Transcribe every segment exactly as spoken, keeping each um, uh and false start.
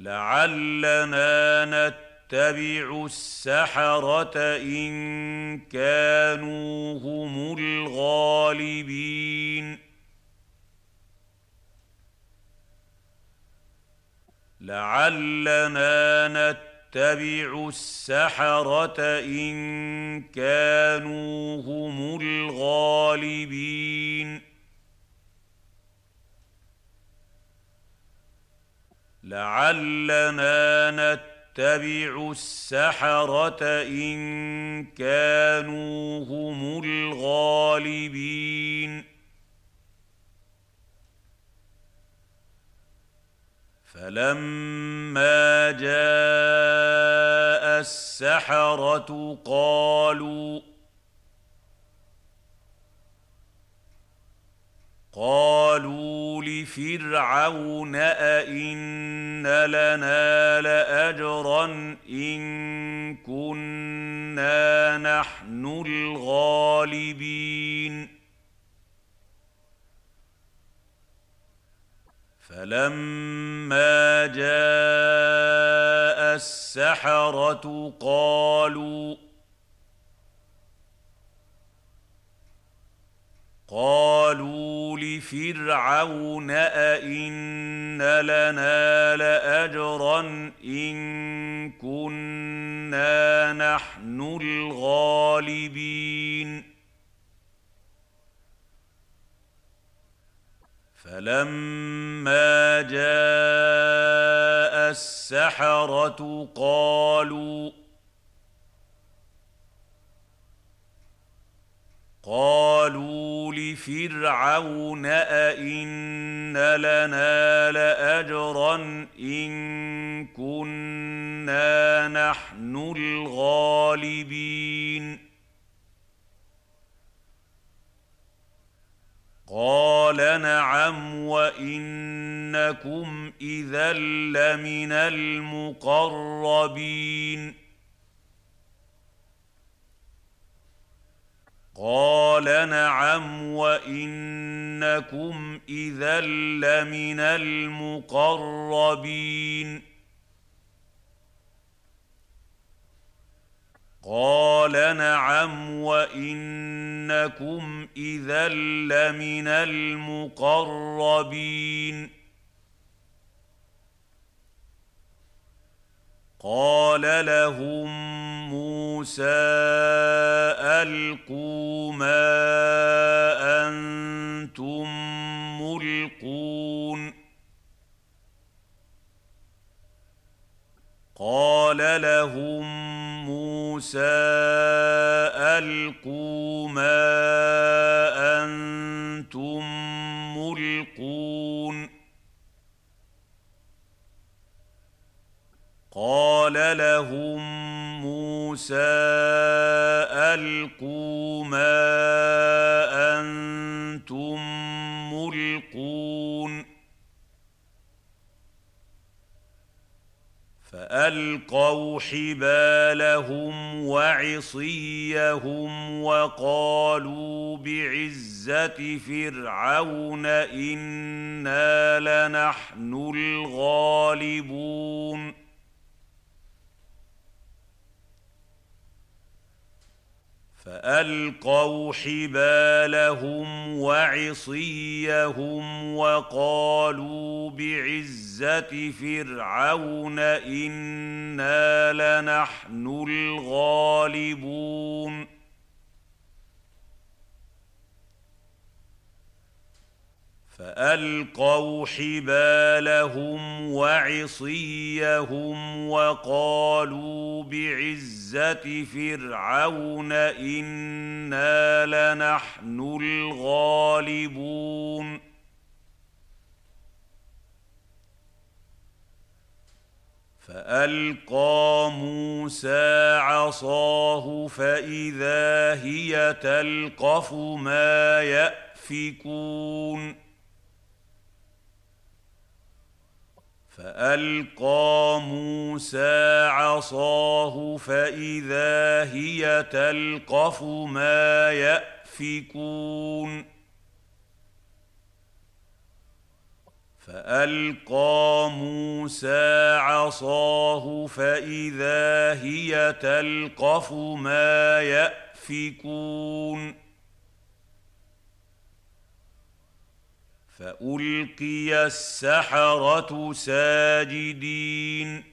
لعلنا نتبع السحرة إن كانوا هم الغالبين لعلنا نتبع السحرة إن كانوا هم الغالبين لعلنا نتبع السحرة إن كانوا هم الغالبين فلما جاء السحرة قالوا قالوا لفرعون أئن لنا لأجرا إن كنا نحن الغالبين فلما جاء السحرة قالوا قالوا لفرعون أئن لنا لأجرا إن كنا نحن الغالبين فلما جاء السحرة قالوا قالوا لفرعون أئن لنا لأجرا إن كنا نحن الغالبين قال نعم وإنكم إذا لمن المقربين قال نعم وإنكم إذا لمن المقربين قال نعم وإنكم إذا لمن المقربين قال لهم موسى ألقوا ما أنتم ملقون قال لهم موسى ألقوا ما أنتم ملقون قال لهم موسى ألقوا ما أنتم ملقون فألقوا حبالهم وعصيهم وقالوا بعزة فرعون إنا لنحن الغالبون فألقوا حبالهم وعصيهم وقالوا بعزة فرعون إنا لنحن الغالبون فألقوا حبالهم وعصيهم وقالوا بعزة فرعون إنا لنحن الغالبون فألقى موسى عصاه فإذا هي تلقف ما يأفكون فألقى موسى عصاه فإذا هي تلقف ما يأفكون فألقى موسى موسى عصاه فإذا هي تلقف ما يأفكون فألقي السحرة ساجدين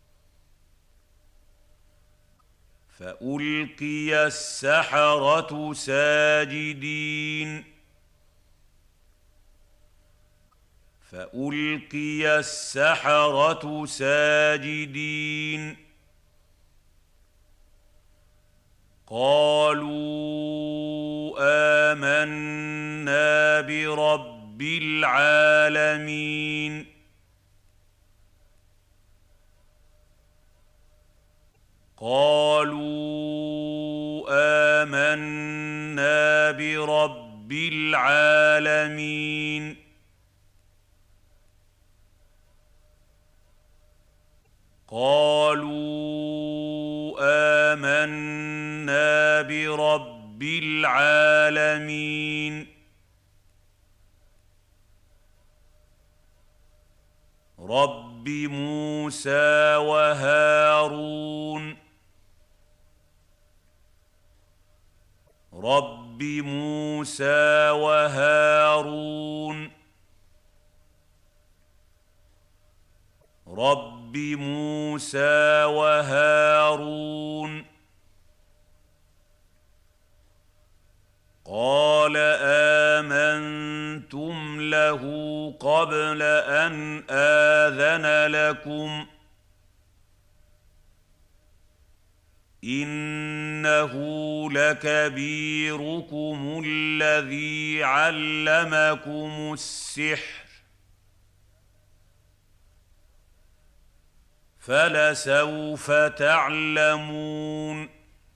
فألقي السحرة ساجدين فألقي السحرة ساجدين قالوا آمنا برب العالمين قالوا آمنا برب العالمين قالوا آمنا برب العالمين رب موسى وهارون رب موسى وهارون رب موسى وهارون قال آمنتم له قبل أن آذن لكم إنه لكبيركم الذي علمكم السحر فلسوف تعلمون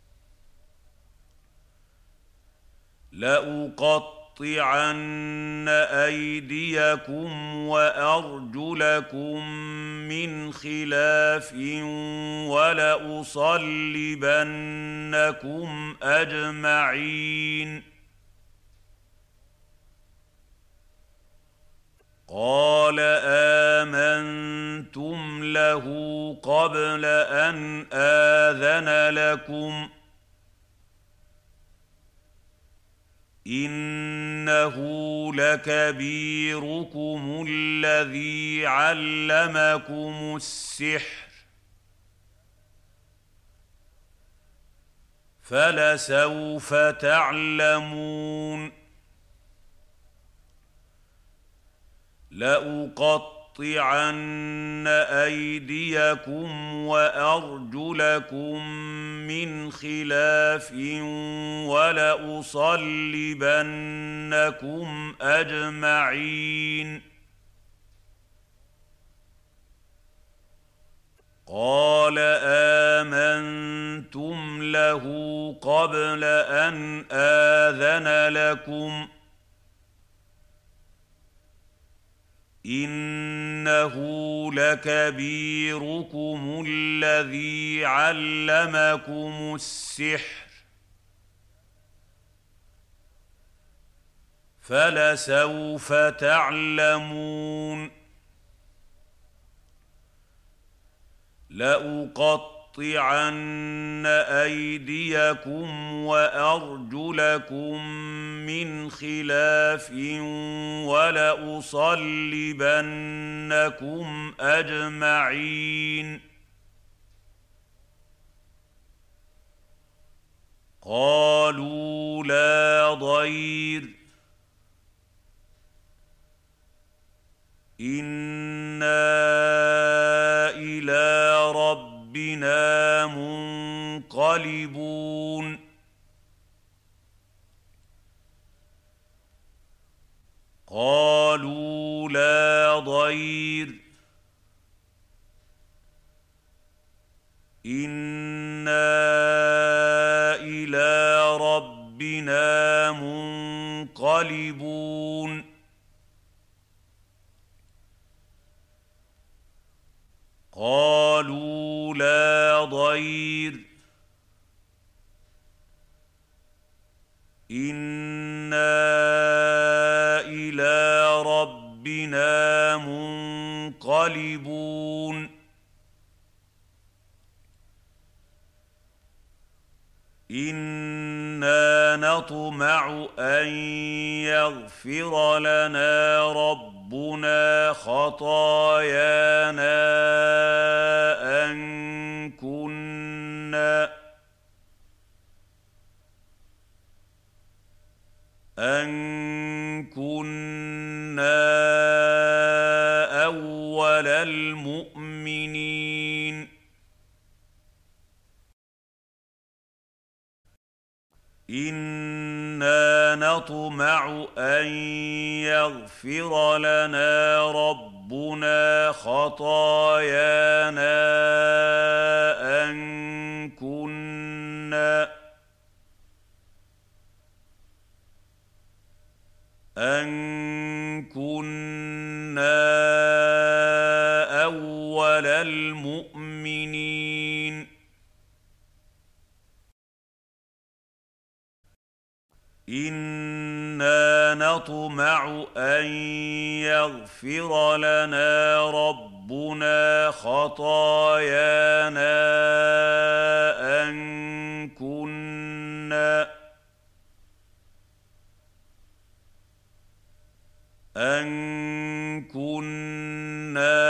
لأقطعن أيديكم وأرجلكم من خلاف ولأصلبنكم أجمعين قال آمنتم له قبل أن آذن لكم إنه لكبيركم الذي علمكم السحر فلسوف تعلمون لأقطعن أيديكم وأرجلكم من خلاف ولأصلبنكم أجمعين قال آمنتم له قبل أن آذن لكم إنه لكبيركم الذي علمكم السحر فلسوف تعلمون لأقطعن أيديكم وأرجلكم من خلاف ولأصلبنكم أجمعين قالوا لا ضير إنا إلى ربنا منقلبون قالوا لا ضير إنا إلى ربنا منقلبون قالوا لا ضير إنا إلى ربنا منقلبون منقلبون إنا نطمع أن يغفر لنا ربنا خطايانا أن كنا أن كنا أول المؤمنين إنا نطمع أن يغفر لنا ربنا خطايانا أن كنا أن كنا أول المؤمنين إنا نطمع أن يغفر لنا ربنا خطايانا أن كنا أن كنا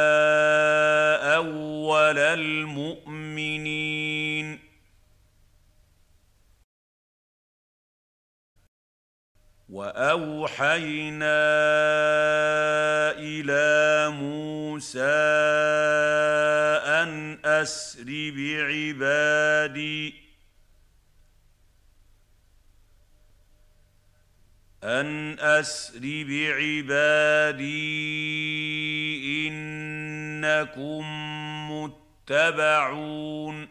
أول المؤمنين وأوحينا إلى موسى أن أسر بعبادي أن أسر بعبادي إنكم متبعون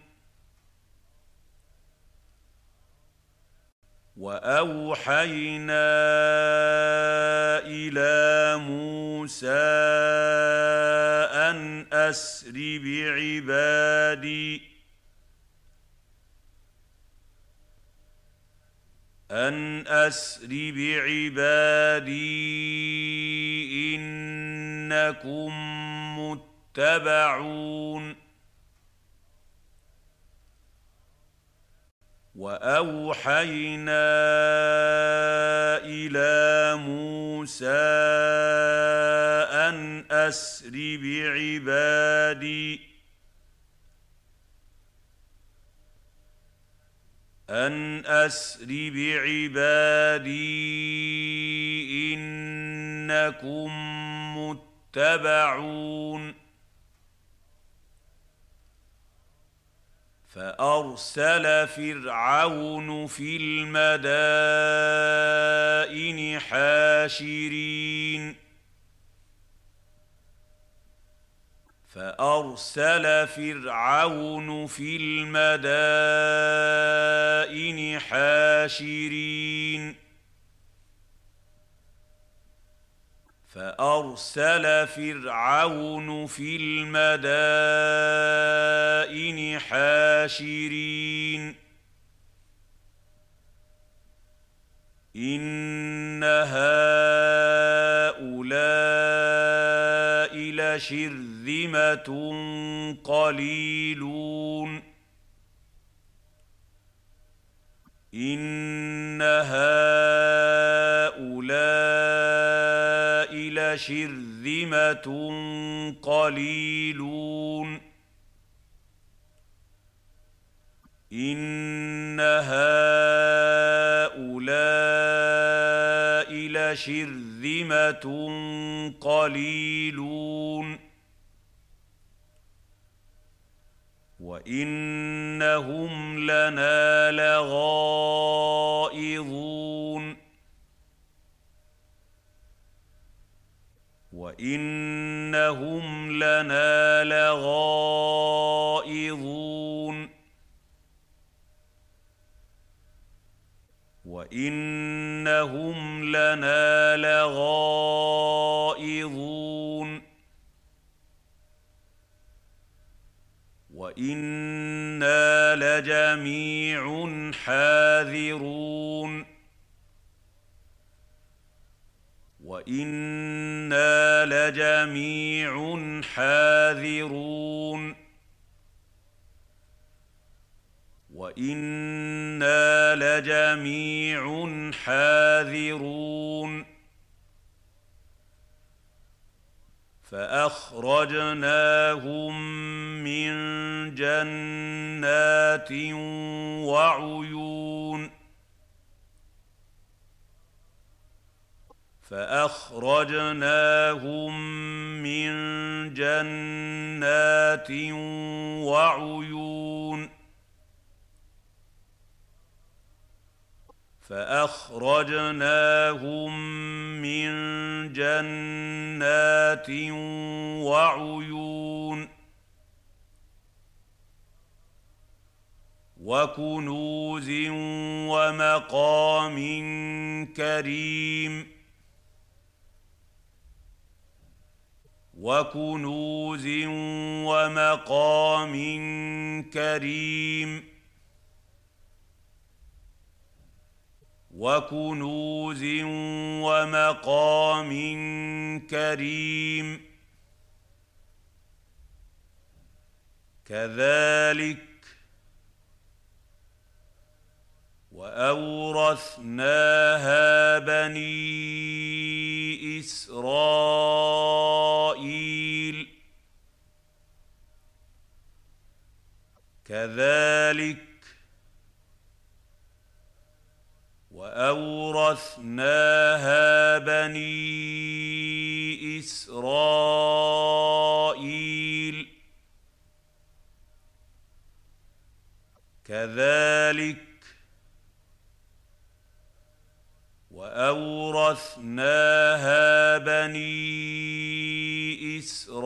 وأوحينا إلى موسى أن أسر بعبادي أن أسر بعبادي إنكم متبعون وأوحينا إلى موسى أن أسر بعبادي أن أسر بعبادي إنكم متبعون فأرسل فرعون في المدائن حاشرين فأرسل فرعون في المدائن حاشرين فأرسل فرعون في المدائن حاشرين إن هؤلاء لشرذمة قليلون إن هؤلاء لشرذمة قليلون إن هؤلاء لشرذمة قليلون وإنهم لنا لغائظون وإنهم لنا لغائظون وإنهم لنا لغائظون وإنا لجميع حاذرون وإنا لجميع حاذرون وإنا لجميع حاذرون فأخرجناهم من جنات وعيون فأخرجناهم من جنات وعيون فأخرجناهم من جنات وعيون وكنوز ومقام كريم وكنوز ومقام كريم وكنوز ومقام كريم كذلك وأورثناها بني إسرائيل كذلك وأورثناها بني إسرائيل كذلك وأورثناها بني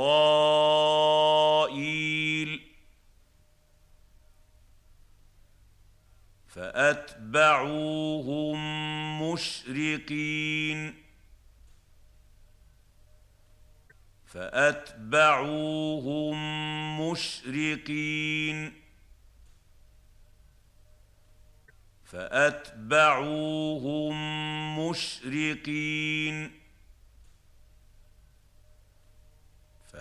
إسرائيل فأتبعوهم مشرقين فأتبعوهم مشرقين فأتبعوهم مشرقين